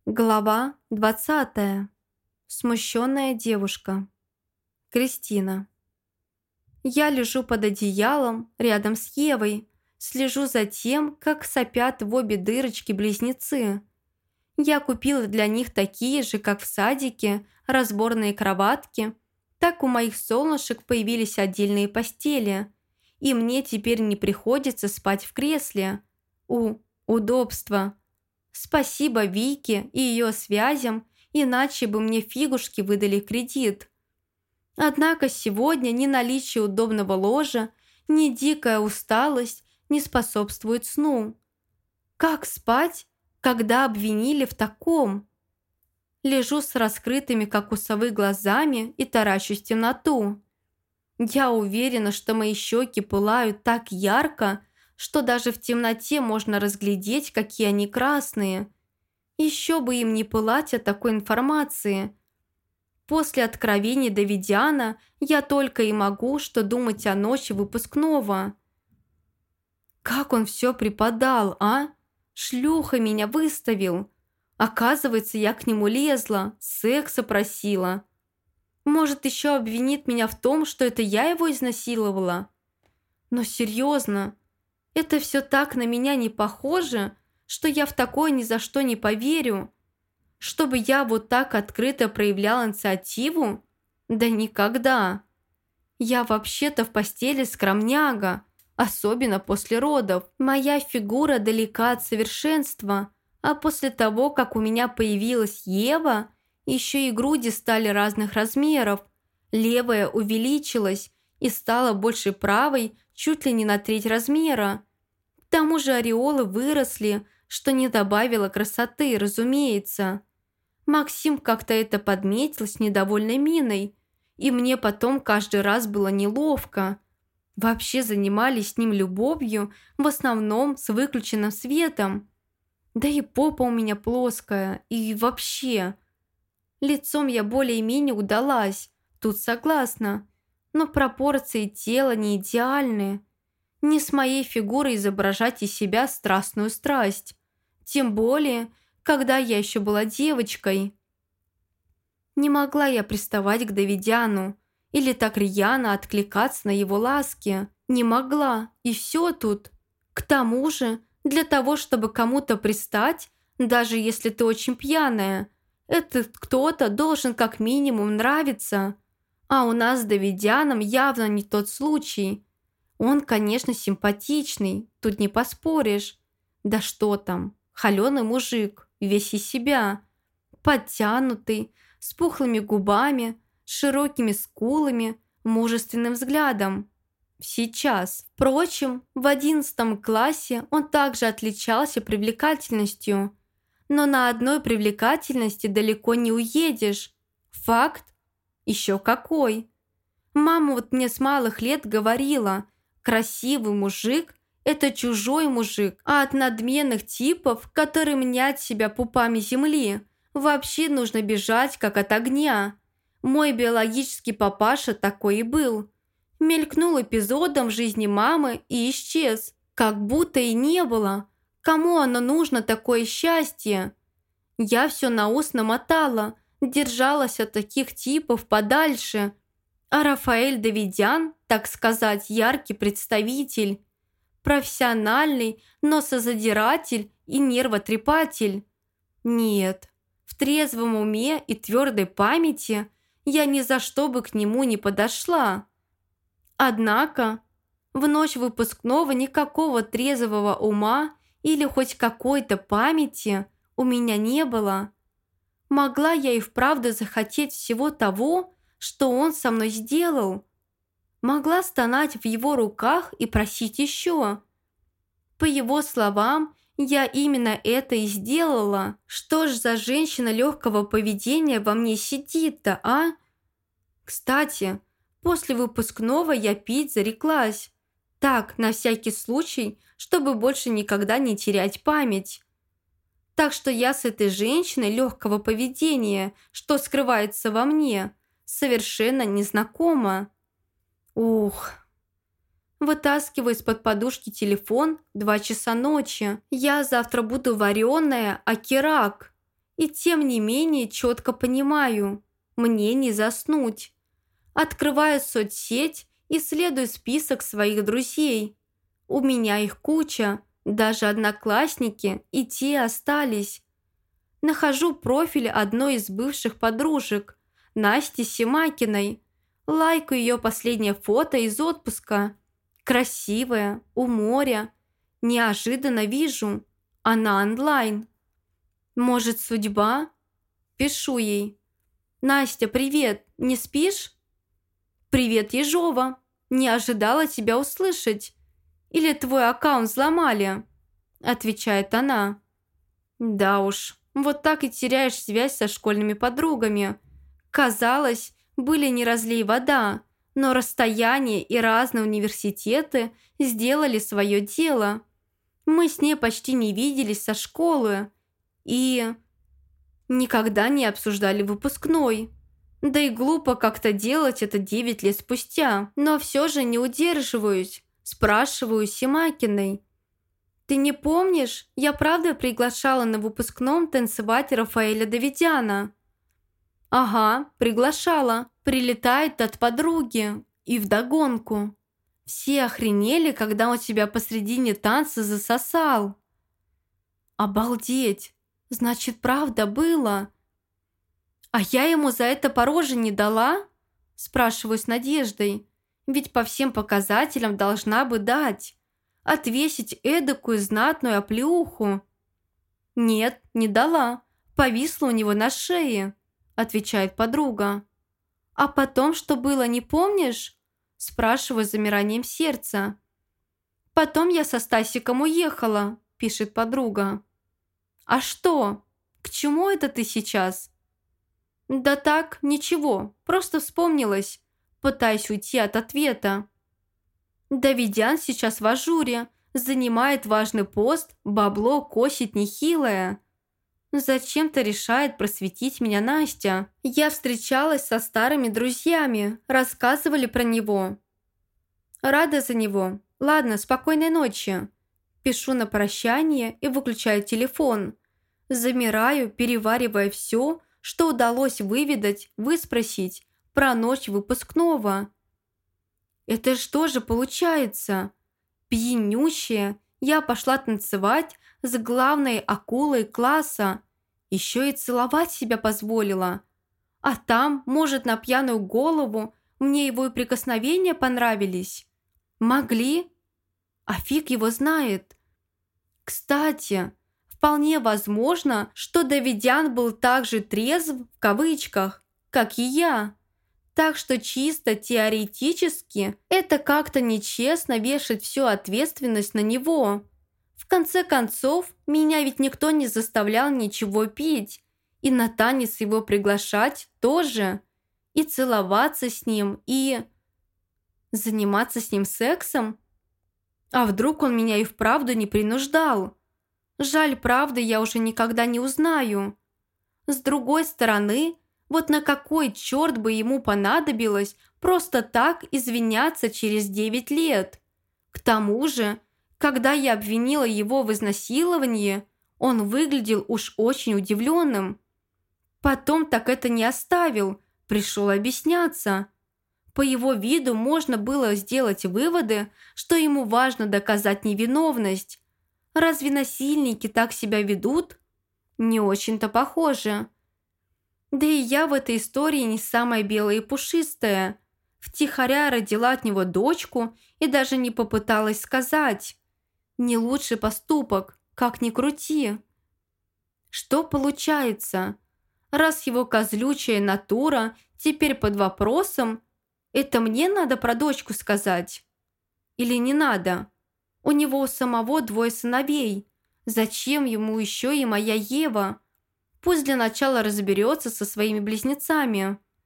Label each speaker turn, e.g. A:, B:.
A: Глава 20. Смущенная девушка. Кристина. Я лежу под одеялом рядом с Евой, слежу за тем, как сопят в обе дырочки близнецы. Я купила для них такие же, как в садике, разборные кроватки. Так у моих солнышек появились отдельные постели, и мне теперь не приходится спать в кресле. Удобство. Спасибо Вике и ее связям, иначе бы мне фигушки выдали кредит. Однако сегодня ни наличие удобного ложа, ни дикая усталость не способствуют сну. Как спать, когда обвинили в таком? Лежу с раскрытыми, как у совы, глазами и таращусь в темноту. Я уверена, что мои щеки пылают так ярко, что даже в темноте можно разглядеть, какие они красные. Еще бы им не пылать от такой информации. После откровений Давидиана я только и могу что думать о ночи выпускного. Как он все преподал, а? Шлюха меня выставил. Оказывается, я к нему лезла, секса просила. Может, еще обвинит меня в том, что это я его изнасиловала? Но серьезно, это все так на меня не похоже, что я в такое ни за что не поверю. Чтобы я вот так открыто проявлял инициативу? Да никогда. Я вообще-то в постели скромняга, особенно после родов. Моя фигура далека от совершенства, а после того, как у меня появилась Ева, еще и груди стали разных размеров. Левая увеличилась и стала больше правой чуть ли не на треть размера. К тому же ореолы выросли, что не добавило красоты, разумеется. Максим как-то это подметил с недовольной миной, и мне потом каждый раз было неловко. Вообще занимались с ним любовью, в основном с выключенным светом. Да и попа у меня плоская, и вообще. Лицом я более-менее удалась, тут согласна, но пропорции тела не идеальны. Не с моей фигурой изображать из себя страстную страсть. Тем более, когда я еще была девочкой. Не могла я приставать к Давидяну или так рьяно откликаться на его ласки. Не могла, и все тут. К тому же, для того, чтобы кому-то пристать, даже если ты очень пьяная, этот кто-то должен как минимум нравиться. А у нас с Давидяном явно не тот случай. Он, конечно, симпатичный, тут не поспоришь. Да что там, холеный мужик, весь из себя. Подтянутый, с пухлыми губами, широкими скулами, мужественным взглядом. Сейчас. Впрочем, в 11 классе он также отличался привлекательностью. Но на одной привлекательности далеко не уедешь. Факт? Еще какой. Мама вот мне с малых лет говорила, красивый мужик – это чужой мужик, а от надменных типов, которые мнят себя пупами земли, вообще нужно бежать, как от огня. Мой биологический папаша такой и был. Мелькнул эпизодом в жизни мамы и исчез, как будто и не было. Кому оно нужно, такое счастье? Я все на ус намотала, держалась от таких типов подальше. А Рафаэль Давидян, так сказать, яркий представитель. Профессиональный носозадиратель и нервотрепатель. Нет, в трезвом уме и твердой памяти я ни за что бы к нему не подошла. Однако в ночь выпускного никакого трезвого ума или хоть какой-то памяти у меня не было. Могла я и вправду захотеть всего того, что он со мной сделал. Могла стонать в его руках и просить еще. По его словам, я именно это и сделала. Что ж за женщина легкого поведения во мне сидит-то, а? Кстати, после выпускного я пить зареклась. Так, на всякий случай, чтобы больше никогда не терять память. Так что я с этой женщиной легкого поведения, что скрывается во мне, совершенно не знакома. Ух. Вытаскиваю из-под подушки телефон 2 часа ночи. Я завтра буду вареная, аки рак. И тем не менее четко понимаю, мне не заснуть. Открываю соцсеть и исследую список своих друзей. У меня их куча, даже одноклассники, и те остались. Нахожу профиль одной из бывших подружек, Насти Семакиной. Лайкаю ее последнее фото из отпуска. Красивая, у моря. Неожиданно вижу, она онлайн. Может, судьба? Пишу ей. «Настя, привет, не спишь?» «Привет, Ежова. Не ожидала тебя услышать. Или твой аккаунт взломали?» Отвечает она. «Да уж, вот так и теряешь связь со школьными подругами. Казалось, были не разлей вода, но расстояние и разные университеты сделали свое дело. Мы с ней почти не виделись со школы и никогда не обсуждали выпускной. Да и глупо как-то делать это 9 лет спустя, но все же не удерживаюсь. Спрашиваю Семакиной. «Ты не помнишь, я правда приглашала на выпускном танцевать Рафаэля Давидяна?» «Ага, приглашала. Прилетает от подруги. И вдогонку. Все охренели, когда он тебя посредине танца засосал». «Обалдеть! Значит, правда было?» «А я ему за это по роже не дала?» Спрашиваю с надеждой. Ведь по всем показателям должна бы дать. Отвесить эдакую знатную оплеуху. «Нет, не дала. Повисла у него на шее», отвечает подруга. «А потом, что было, не помнишь?» Спрашиваю с замиранием сердца. «Потом я со Стасиком уехала», пишет подруга. «А что? К чему это ты сейчас?» «Да так, ничего, просто вспомнилась», пытаясь уйти от ответа. Давидян сейчас в ажуре, занимает важный пост, бабло косит нехилое. Зачем-то решает просветить меня Настя. Я встречалась со старыми друзьями, рассказывали про него. Рада за него. Ладно, спокойной ночи. Пишу на прощание и выключаю телефон. Замираю, переваривая все, что удалось выведать, выспросить про ночь выпускного. Это что же получается? Пьянющая, я пошла танцевать с главной акулой класса. Еще и целовать себя позволила. А там, может, на пьяную голову, мне его и прикосновения понравились. Могли? А фиг его знает. Кстати, вполне возможно, что Давидян был так же трезв, в кавычках, как и я. Так что чисто теоретически это как-то нечестно вешать всю ответственность на него. В конце концов, меня ведь никто не заставлял ничего пить. И на танец его приглашать тоже. И целоваться с ним, и заниматься с ним сексом. А вдруг он меня и вправду не принуждал? Жаль, правды я уже никогда не узнаю. С другой стороны, вот на какой черт бы ему понадобилось просто так извиняться через 9 лет? К тому же, когда я обвинила его в изнасиловании, он выглядел уж очень удивленным. Потом так это не оставил, пришел объясняться. По его виду можно было сделать выводы, что ему важно доказать невиновность. Разве насильники так себя ведут? Не очень-то похоже. Да и я в этой истории не самая белая и пушистая. Втихаря родила от него дочку и даже не попыталась сказать. Не лучший поступок, как ни крути. Что получается? Раз его козлючая натура теперь под вопросом, это мне надо про дочку сказать? Или не надо? У него у самого 2 сыновей. Зачем ему еще и моя Ева? Пусть для начала разберется со своими близнецами.